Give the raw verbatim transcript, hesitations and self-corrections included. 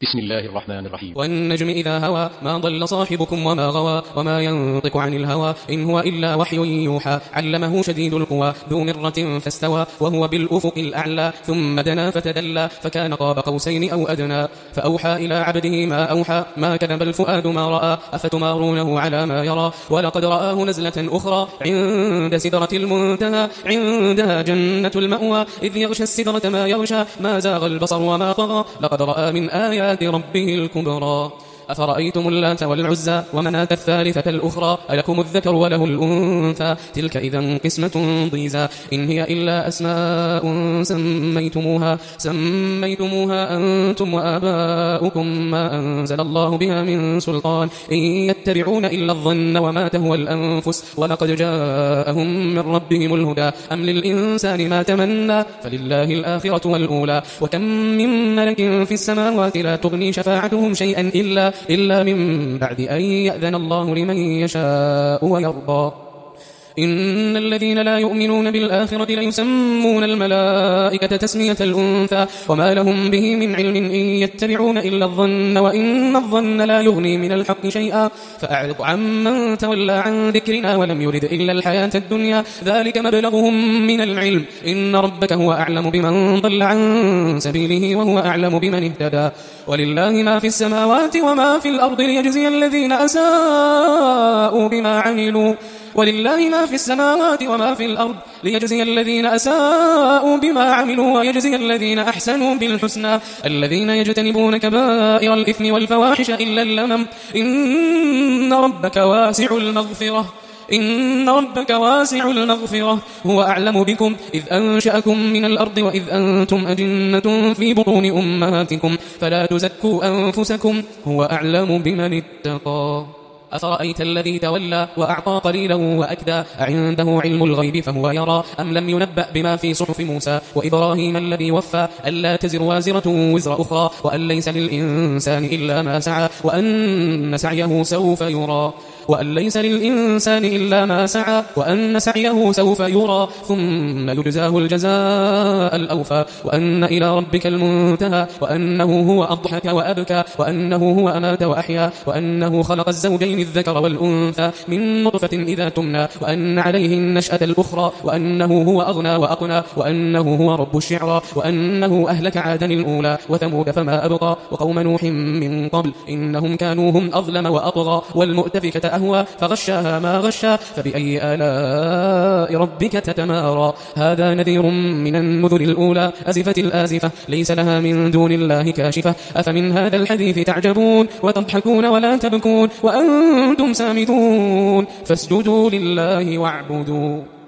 بسم الله الرحمن الرحيم. والنجم إذا هوى ما ضل صاحبكم وما غوى وما ينطق عن الهوى إن هو إلا وحي يوحى علمه شديد القوى ذو مرة فاستوى وهو بالأفق الأعلى ثم دنا فتدلى فكان قاب قوسين أو أدنى فأوحى إلى عبده ما أوحى ما كذب الفؤاد ما رأى أفتمارونه على ما يرى ولقد رآه نزلة أخرى عند سدرة المنتهى عندها جنة المأوى إذ يغشى السدرة ما يغشى ما زاغ البصر وما طغى لقد رأى من آيات ربه الكبرى أفرأيتم اللات والعزى ومناة الثالثة الأخرى ألكم الذكر وله الأنثى تلك إذا قسمة ضيزى إن هي إلا أسماء سميتموها سميتموها أنتم وآباؤكم ما أنزل الله بها من سلطان إن يتبعون إلا الظن وما تهوى الأنفس ولقد جاءهم من ربهم الهدى أم للإنسان ما تمنى فلله الآخرة والأولى وكم من ملك في السماوات لا تغني شفاعتهم شيئا إلا إلا من بعد أن يأذن الله لمن يشاء ويرضى إن الذين لا يؤمنون بالآخرة ليسمون الملائكة تسمية الأنثى وما لهم به من علم إن يتبعون إلا الظن وإن الظن لا يغني من الحق شيئا فأعرض عمن تولى عن ذكرنا ولم يرد إلا الحياة الدنيا ذلك مبلغهم من العلم إن ربك هو أعلم بمن ضل عن سبيله وهو أعلم بمن اهتدى ولله ما في السماوات وما في الأرض ليجزي الذين أساءوا بما عملوا ولله ما في السماوات وما في الأرض ليجزي الذين أساءوا بما عملوا ويجزي الذين أحسنوا بالحسنى الذين يجتنبون كبائر الإثم والفواحش إلا اللمم إن ربك واسع المغفرة إن ربك واسع المغفرة هو أعلم بكم إذ أنشأكم من الأرض وإذ أنتم أجنة في بطون أمهاتكم فلا تزكوا أنفسكم هو أعلم بمن اتقى أفرأيت الذي تولى وأعطى قليلا وأكدى أعنده علم الغيب فهو يرى أم لم ينبأ بما في صحف موسى وإبراهيم الذي وفى ألا تزر وازرة وزر أخرى وأن ليس للإنسان إلا ما سعى وأن سعيه سوف يرى وأن ليس للإنسان إلا ما سعى وأن سعيه سوف يرى ثم يجزاه الجزاء الأوفى وأن إلى ربك المنتهى وأنه هو أضحك وأبكى وأنه هو أمات وأحيا وأنه خلق الزوجين الذكر والأنثى من نطفة إذا تمنى وأن عليه النشأة الأخرى وأنه هو أغنى وأقنى وأنه هو رب الشعرى وأنه أهلك عادا الأولى وثمود فما أبقى وقوم نوح من قبل إنهم كانوا هم أظلم وأطغى والمؤتفكة أهوى فغشاها ما غشا فبأي آلاء ربك تتمارى هذا نذير من النذر الأولى أزفت الآزفة ليس لها من دون الله كاشفة أفمن هذا الحديث تعجبون وتضحكون ولا تبكون وأنتم سامدون فاسجدوا لله واعبدوا